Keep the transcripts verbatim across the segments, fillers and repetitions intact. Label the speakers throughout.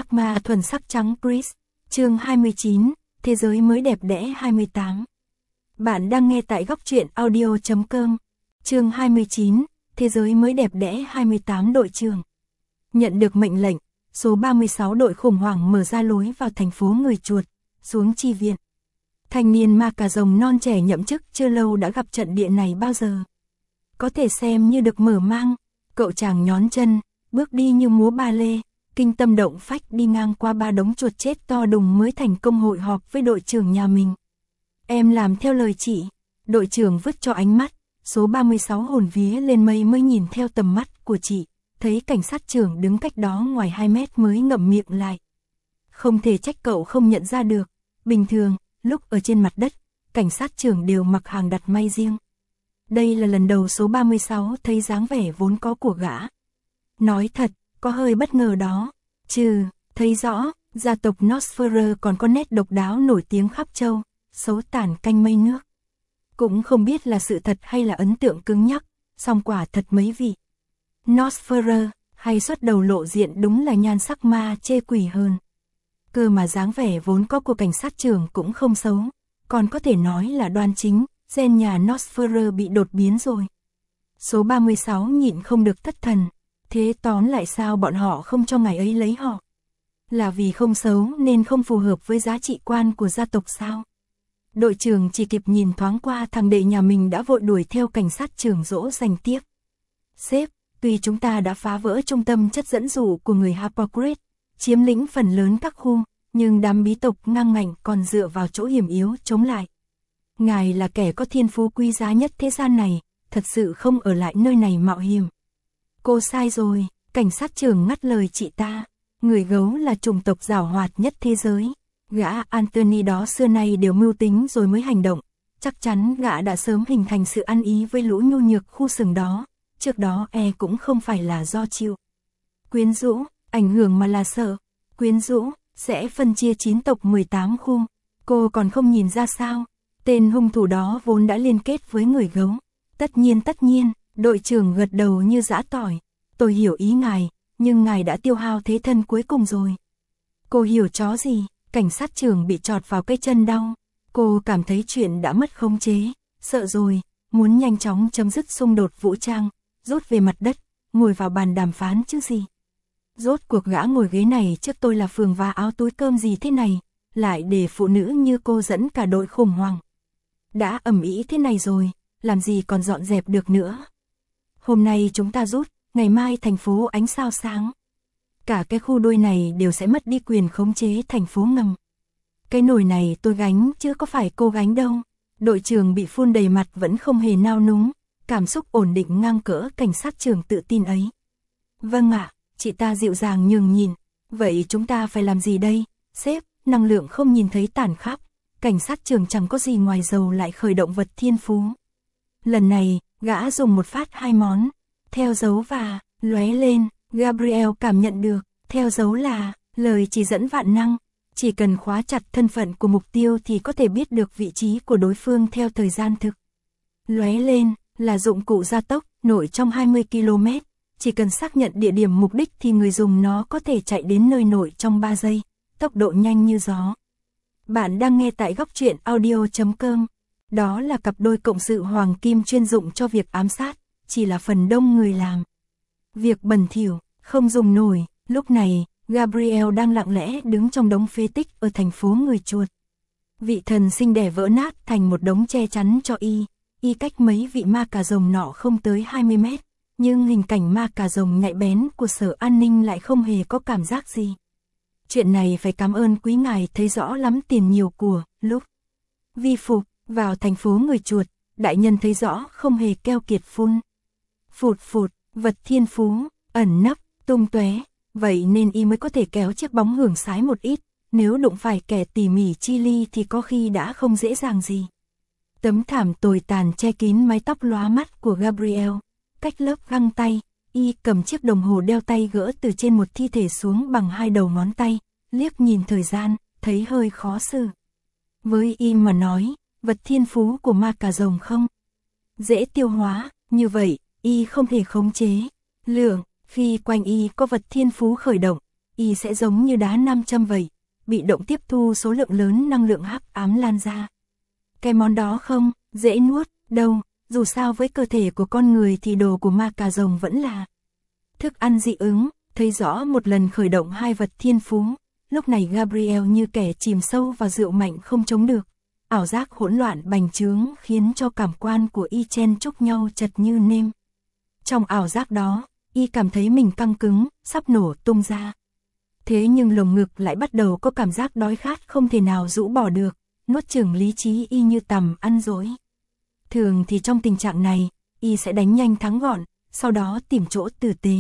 Speaker 1: Ác ma thuần sắc trắng Chris, chương hai mươi chín, Thế giới mới đẹp đẽ hai mươi tám. Bạn đang nghe tại góc truyện audio chấm com, chương hai mươi chín, Thế giới mới đẹp đẽ hai mươi tám. Đội trưởng nhận được mệnh lệnh, số ba mươi sáu đội khủng hoảng mở ra lối vào thành phố người chuột, xuống chi viện. Thanh niên ma cà rồng non trẻ nhậm chức chưa lâu đã gặp trận địa này bao giờ. Có thể xem như được mở mang, cậu chàng nhón chân, bước đi như múa ba lê, kinh tâm động phách đi ngang qua ba đống chuột chết to đùng mới thành công hội họp với đội trưởng nhà mình. Em làm theo lời chị, đội trưởng vứt cho ánh mắt, số ba mươi sáu hồn vía lên mây mới nhìn theo tầm mắt của chị, thấy cảnh sát trưởng đứng cách đó ngoài hai mét mới ngậm miệng lại. Không thể trách cậu không nhận ra được, bình thường, lúc ở trên mặt đất, cảnh sát trưởng đều mặc hàng đặt may riêng. Đây là lần đầu số ba mươi sáu thấy dáng vẻ vốn có của gã. Nói thật, có hơi bất ngờ đó, trừ, thấy rõ, gia tộc Nosferatu còn có nét độc đáo nổi tiếng khắp châu, xấu tàn canh mây nước. Cũng không biết là sự thật hay là ấn tượng cứng nhắc, song quả thật mấy vị. Nosferatu, hay xuất đầu lộ diện đúng là nhan sắc ma chê quỷ hơn. Cơ mà dáng vẻ vốn có của cảnh sát trưởng cũng không xấu, còn có thể nói là đoan chính, gen nhà Nosferatu bị đột biến rồi. Số ba mươi sáu nhịn không được thất thần, thế tóm lại sao bọn họ không cho ngày ấy lấy họ? Là vì không xấu nên không phù hợp với giá trị quan của gia tộc sao? Đội trưởng chỉ kịp nhìn thoáng qua thằng đệ nhà mình đã vội đuổi theo cảnh sát trưởng dỗ dành tiếp. Sếp, tuy chúng ta đã phá vỡ trung tâm chất dẫn dụ của người Hippocrates, chiếm lĩnh phần lớn các khu, nhưng đám bí tộc ngang ngạnh còn dựa vào chỗ hiểm yếu chống lại. Ngài là kẻ có thiên phú quý giá nhất thế gian này, thật sự không ở lại nơi này mạo hiểm. Cô sai rồi, cảnh sát trưởng ngắt lời chị ta. Người gấu là chủng tộc giàu hoạt nhất thế giới. Gã Anthony đó xưa nay đều mưu tính rồi mới hành động. Chắc chắn gã đã sớm hình thành sự ăn ý với lũ nhu nhược khu sừng đó. Trước đó e cũng không phải là do chịu quyến rũ, ảnh hưởng mà là sợ. Quyến rũ, sẽ phân chia chín tộc mười tám khu. Cô còn không nhìn ra sao? Tên hung thủ đó vốn đã liên kết với người gấu. Tất nhiên tất nhiên, đội trưởng gật đầu như giã tỏi. Tôi hiểu ý ngài, nhưng ngài đã tiêu hao thế thân cuối cùng rồi. Cô hiểu chó gì? Cảnh sát trưởng bị chọt vào cái chân đau. Cô cảm thấy chuyện đã mất khống chế, sợ rồi, muốn nhanh chóng chấm dứt xung đột vũ trang, rút về mặt đất, ngồi vào bàn đàm phán chứ gì. Rốt cuộc gã ngồi ghế này trước tôi là phường và áo túi cơm gì thế này, lại để phụ nữ như cô dẫn cả đội khủng hoảng. Đã ầm ĩ thế này rồi, làm gì còn dọn dẹp được nữa. Hôm nay chúng ta rút, ngày mai thành phố ánh sao sáng. Cả cái khu đôi này đều sẽ mất đi quyền khống chế thành phố ngầm. Cái nồi này tôi gánh chứ có phải cô gánh đâu. Đội trưởng bị phun đầy mặt vẫn không hề nao núng, cảm xúc ổn định ngang cỡ cảnh sát trưởng tự tin ấy. Vâng ạ, chị ta dịu dàng nhường nhìn. Vậy chúng ta phải làm gì đây? Sếp, năng lượng không nhìn thấy tàn khắp. Cảnh sát trưởng chẳng có gì ngoài dầu lại khởi động vật thiên phú. Lần này, gã dùng một phát hai món. Theo dấu và, lóe lên, Gabriel cảm nhận được, theo dấu là, lời chỉ dẫn vạn năng. Chỉ cần khóa chặt thân phận của mục tiêu thì có thể biết được vị trí của đối phương theo thời gian thực. Lóe lên, là dụng cụ gia tốc, nổi trong hai mươi ki lô mét. Chỉ cần xác nhận địa điểm mục đích thì người dùng nó có thể chạy đến nơi nổi trong ba giây, tốc độ nhanh như gió. Bạn đang nghe tại góc truyện audio chấm com. Đó là cặp đôi cộng sự hoàng kim chuyên dụng cho việc ám sát, chỉ là phần đông người làm. Việc bẩn thỉu, không dùng nổi, lúc này, Gabriel đang lặng lẽ đứng trong đống phế tích ở thành phố người chuột. Vị thần sinh đẻ vỡ nát thành một đống che chắn cho y, y cách mấy vị ma cà rồng nọ không tới hai mươi mét, nhưng hình cảnh ma cà rồng nhạy bén của sở an ninh lại không hề có cảm giác gì. Chuyện này phải cảm ơn quý ngài thấy rõ lắm tiền nhiều của, lúc vi phục, vào thành phố người chuột, đại nhân thấy rõ không hề keo kiệt phun. Phụt phụt, vật thiên phú, ẩn nấp, tung tóe, vậy nên y mới có thể kéo chiếc bóng hưởng sái một ít, nếu đụng phải kẻ tỉ mỉ chi ly thì có khi đã không dễ dàng gì. Tấm thảm tồi tàn che kín mái tóc lóa mắt của Gabriel, cách lớp găng tay, y cầm chiếc đồng hồ đeo tay gỡ từ trên một thi thể xuống bằng hai đầu ngón tay, liếc nhìn thời gian, thấy hơi khó xử. Với y mà nói, vật thiên phú của ma cà rồng không dễ tiêu hóa, như vậy, y không thể khống chế. Lượng, khi quanh y có vật thiên phú khởi động, y sẽ giống như đá nam châm vậy, bị động tiếp thu số lượng lớn năng lượng hắc ám lan ra. Cái món đó không dễ nuốt đâu, dù sao với cơ thể của con người thì đồ của ma cà rồng vẫn là thức ăn dị ứng. Thấy rõ một lần khởi động hai vật thiên phú, lúc này Gabriel như kẻ chìm sâu vào rượu mạnh không chống được. Ảo giác hỗn loạn bành trướng khiến cho cảm quan của y chen chúc nhau chật như nêm. Trong ảo giác đó, y cảm thấy mình căng cứng, sắp nổ tung ra. Thế nhưng lồng ngực lại bắt đầu có cảm giác đói khát không thể nào rũ bỏ được, nuốt chửng lý trí y như tằm ăn dối. Thường thì trong tình trạng này, y sẽ đánh nhanh thắng gọn, sau đó tìm chỗ tử tế.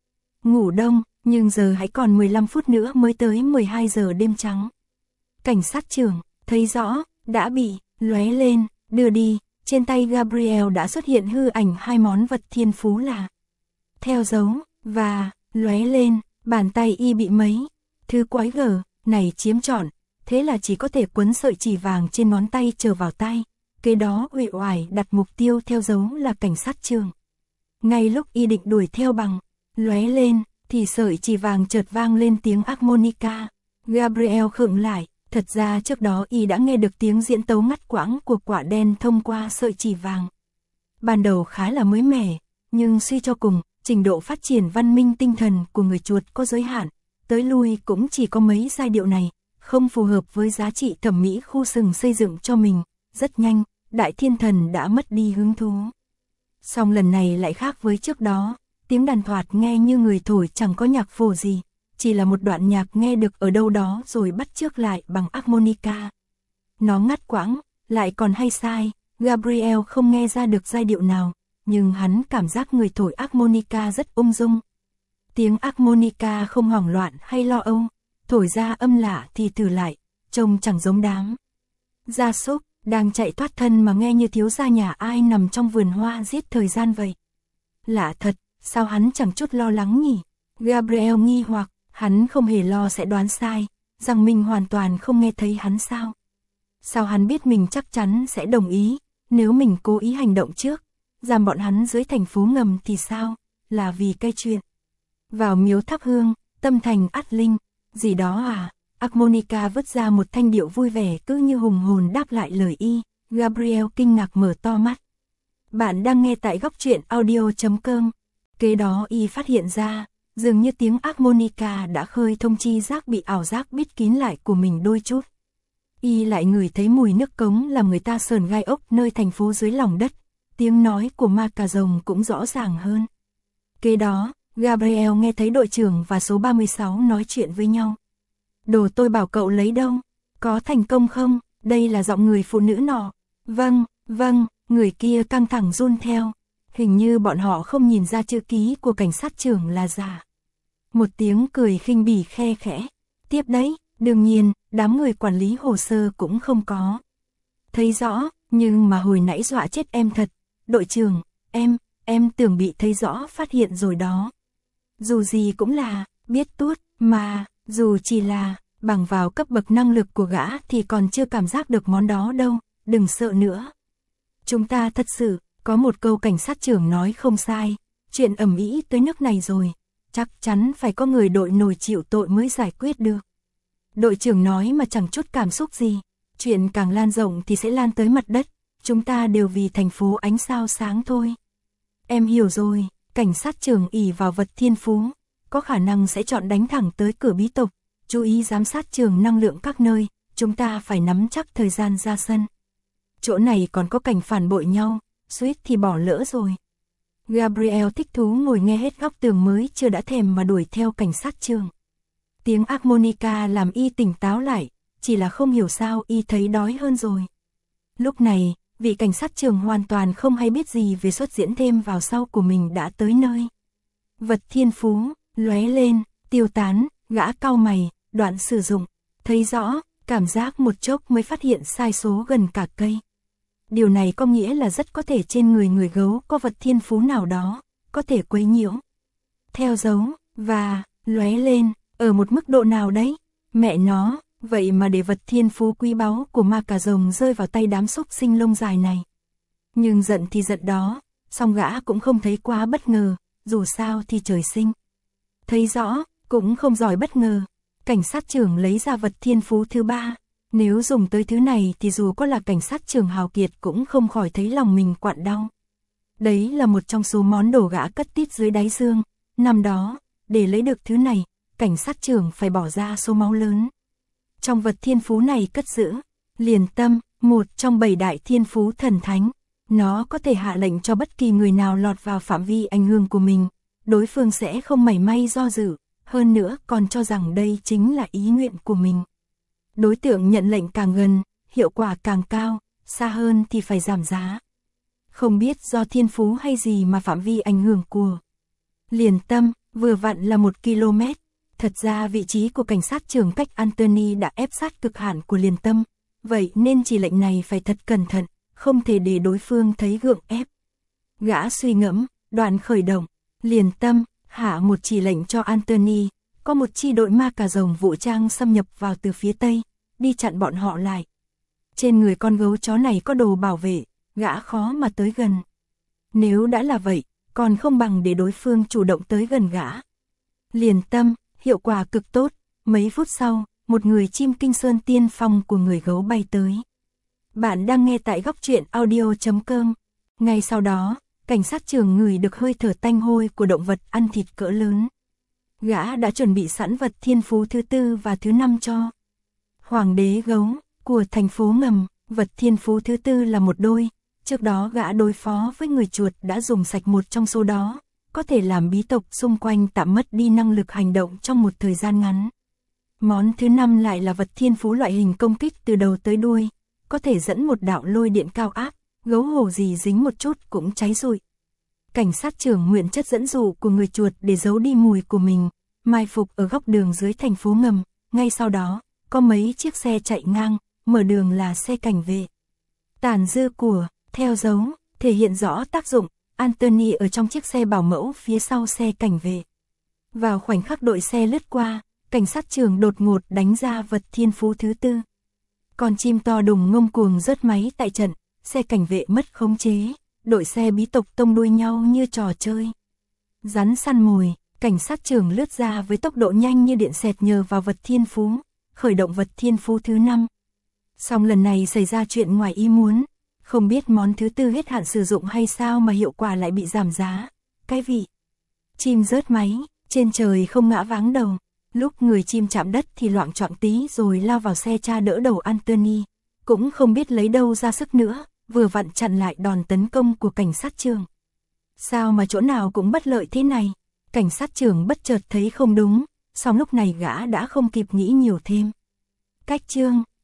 Speaker 1: Ngủ đông, nhưng giờ hãy còn mười lăm phút nữa mới tới mười hai giờ đêm trắng. Cảnh sát trưởng, thấy rõ, đã bị lóe lên, đưa đi, trên tay Gabriel đã xuất hiện hư ảnh hai món vật thiên phú là theo dấu, và lóe lên, bàn tay y bị mấy thứ quái gở này chiếm trọn, thế là chỉ có thể quấn sợi chỉ vàng trên ngón tay trở vào tay. Kế đó uể oải đặt mục tiêu theo dấu là cảnh sát trưởng. Ngay lúc y định đuổi theo bằng lóe lên, thì sợi chỉ vàng chợt vang lên tiếng harmonica. Gabriel khựng lại, thật ra trước đó y đã nghe được tiếng diễn tấu ngắt quãng của quả đen thông qua sợi chỉ vàng. Ban đầu khá là mới mẻ, nhưng suy cho cùng, trình độ phát triển văn minh tinh thần của người chuột có giới hạn, tới lui cũng chỉ có mấy giai điệu này, không phù hợp với giá trị thẩm mỹ khu sừng xây dựng cho mình. Rất nhanh, Đại Thiên Thần đã mất đi hứng thú. Song lần này lại khác với trước đó. Tiếng đàn thoạt nghe như người thổi chẳng có nhạc phổ gì, chỉ là một đoạn nhạc nghe được ở đâu đó rồi bắt chước lại bằng harmonica. Nó ngắt quãng, lại còn hay sai, Gabriel không nghe ra được giai điệu nào, nhưng hắn cảm giác người thổi harmonica rất ung dung. Tiếng harmonica không hoảng loạn hay lo âu, thổi ra âm lạ thì thử lại, trông chẳng giống đám gia súc đang chạy thoát thân mà nghe như thiếu gia nhà ai nằm trong vườn hoa giết thời gian vậy. Lạ thật. Sao hắn chẳng chút lo lắng nhỉ? Gabriel nghi hoặc, hắn không hề lo sẽ đoán sai, rằng mình hoàn toàn không nghe thấy hắn sao? Sao hắn biết mình chắc chắn sẽ đồng ý, nếu mình cố ý hành động trước, giam bọn hắn dưới thành phố ngầm thì sao? Là vì cái chuyện vào miếu thắp hương, tâm thành ắt linh, gì đó à? Harmonica vứt ra một thanh điệu vui vẻ cứ như hùng hồn đáp lại lời y. Gabriel kinh ngạc mở to mắt. Bạn đang nghe tại góc truyện audio chấm com. Kế đó y phát hiện ra, dường như tiếng harmonica đã khơi thông chi giác bị ảo giác bít kín lại của mình đôi chút. Y lại ngửi thấy mùi nước cống làm người ta sờn gai ốc nơi thành phố dưới lòng đất, tiếng nói của ma cà rồng cũng rõ ràng hơn. Kế đó, Gabriel nghe thấy đội trưởng và số ba mươi sáu nói chuyện với nhau. Đồ tôi bảo cậu lấy đâu? Có thành công không? Đây là giọng người phụ nữ nọ. Vâng, vâng, người kia căng thẳng run theo. Hình như bọn họ không nhìn ra chữ ký của cảnh sát trưởng là giả. Một tiếng cười khinh bỉ khe khẽ. Tiếp đấy, đương nhiên, đám người quản lý hồ sơ cũng không có thấy rõ, nhưng mà hồi nãy dọa chết em thật. Đội trưởng, em, em tưởng bị thấy rõ phát hiện rồi đó. Dù gì cũng là, biết tuốt, mà, dù chỉ là, bằng vào cấp bậc năng lực của gã thì còn chưa cảm giác được món đó đâu, đừng sợ nữa. Chúng ta thật sự, có một câu cảnh sát trưởng nói không sai, chuyện ầm ĩ tới nước này rồi, chắc chắn phải có người đội nổi chịu tội mới giải quyết được. Đội trưởng nói mà chẳng chút cảm xúc gì, chuyện càng lan rộng thì sẽ lan tới mặt đất, chúng ta đều vì thành phố ánh sao sáng thôi. Em hiểu rồi, cảnh sát trưởng ỷ vào vật thiên phú, có khả năng sẽ chọn đánh thẳng tới cửa bí tộc, chú ý giám sát trường năng lượng các nơi, chúng ta phải nắm chắc thời gian ra sân. Chỗ này còn có cảnh phản bội nhau, suýt thì bỏ lỡ rồi. Gabriel thích thú ngồi nghe hết góc tường mới chưa đã thèm mà đuổi theo cảnh sát trường. Tiếng harmonica làm y tỉnh táo lại, chỉ là không hiểu sao y thấy đói hơn rồi. Lúc này, vị cảnh sát trường hoàn toàn không hay biết gì về xuất diễn thêm vào sau của mình đã tới nơi. Vật thiên phú, lóe lên, tiêu tán, gã cau mày, đoạn sử dụng, thấy rõ, cảm giác một chốc mới phát hiện sai số gần cả cây. Điều này có nghĩa là rất có thể trên người người gấu có vật thiên phú nào đó, có thể quấy nhiễu, theo dấu, và, lóe lên, ở một mức độ nào đấy. Mẹ nó, vậy mà để vật thiên phú quý báu của ma cà rồng rơi vào tay đám xúc sinh lông dài này. Nhưng giận thì giận đó, song gã cũng không thấy quá bất ngờ, dù sao thì trời sinh thấy rõ, Cũng không giỏi bất ngờ, cảnh sát trưởng lấy ra vật thiên phú thứ ba. Nếu dùng tới thứ này thì dù có là cảnh sát trưởng hào kiệt cũng không khỏi thấy lòng mình quặn đau. Đấy là một trong số món đồ gã cất tít dưới đáy xương. Năm đó, để lấy được thứ này, cảnh sát trưởng phải bỏ ra số máu lớn. Trong vật thiên phú này cất giữ, liền tâm, một trong bảy đại thiên phú thần thánh. Nó có thể hạ lệnh cho bất kỳ người nào lọt vào phạm vi ảnh hưởng của mình. Đối phương sẽ không mảy may do dự, hơn nữa còn cho rằng đây chính là ý nguyện của mình. Đối tượng nhận lệnh càng gần, hiệu quả càng cao, xa hơn thì phải giảm giá. Không biết do thiên phú hay gì mà phạm vi ảnh hưởng của liền tâm vừa vặn là một ki lô mét. Thật ra vị trí của cảnh sát trưởng cách Anthony đã ép sát cực hạn của liền tâm, vậy nên chỉ lệnh này phải thật cẩn thận, không thể để đối phương thấy gượng ép. Gã suy ngẫm, đoạn khởi động, liền tâm, hạ một chỉ lệnh cho Anthony, có một chi đội ma cà rồng vũ trang xâm nhập vào từ phía tây, đi chặn bọn họ lại. Trên người con gấu chó này có đồ bảo vệ, gã khó mà tới gần. Nếu đã là vậy, còn không bằng để đối phương chủ động tới gần gã. Liền tâm, hiệu quả cực tốt, mấy phút sau, một người chim kinh sơn tiên phong của người gấu bay tới. Bạn đang nghe tại góc truyện audio chấm com. Ngay sau đó, cảnh sát trưởng ngửi được hơi thở tanh hôi của động vật ăn thịt cỡ lớn. Gã đã chuẩn bị sẵn vật thiên phú thứ tư và thứ năm cho Hoàng đế gấu của thành phố ngầm. Vật thiên phú thứ tư là một đôi. Trước đó gã đối phó với người chuột đã dùng sạch một trong số đó, có thể làm bí tộc xung quanh tạm mất đi năng lực hành động trong một thời gian ngắn. Món thứ năm lại là vật thiên phú loại hình công kích từ đầu tới đuôi, có thể dẫn một đạo lôi điện cao áp, gấu hổ gì dính một chút cũng cháy rụi. Cảnh sát trưởng mượn chất dẫn dụ của người chuột để giấu đi mùi của mình, mai phục ở góc đường dưới thành phố ngầm. Ngay sau đó, có mấy chiếc xe chạy ngang, mở đường là xe cảnh vệ. Tàn dư của theo dấu, thể hiện rõ tác dụng, Anthony ở trong chiếc xe bảo mẫu phía sau xe cảnh vệ. Vào khoảnh khắc đội xe lướt qua, cảnh sát trưởng đột ngột đánh ra vật thiên phú thứ tư. Con chim to đùng ngông cuồng rớt máy tại trận, xe cảnh vệ mất khống chế, đội xe bí tộc tông đuôi nhau như trò chơi. Rắn săn mồi, cảnh sát trưởng lướt ra với tốc độ nhanh như điện xẹt nhờ vào vật thiên phú, khởi động vật thiên phú thứ năm. Song lần này xảy ra chuyện ngoài ý muốn. Không biết món thứ tư hết hạn sử dụng hay sao mà hiệu quả lại bị giảm giá. Cái vị chim rớt máy, trên trời không ngã váng đầu. Lúc người chim chạm đất thì loạng choạng tí rồi lao vào xe tra đỡ đầu Anthony. Cũng không biết lấy đâu ra sức nữa, vừa vặn chặn lại đòn tấn công của cảnh sát trưởng. Sao mà chỗ nào cũng bất lợi thế này? Cảnh sát trưởng bất chợt thấy không đúng, song lúc này gã đã không kịp nghĩ nhiều thêm. Cách chương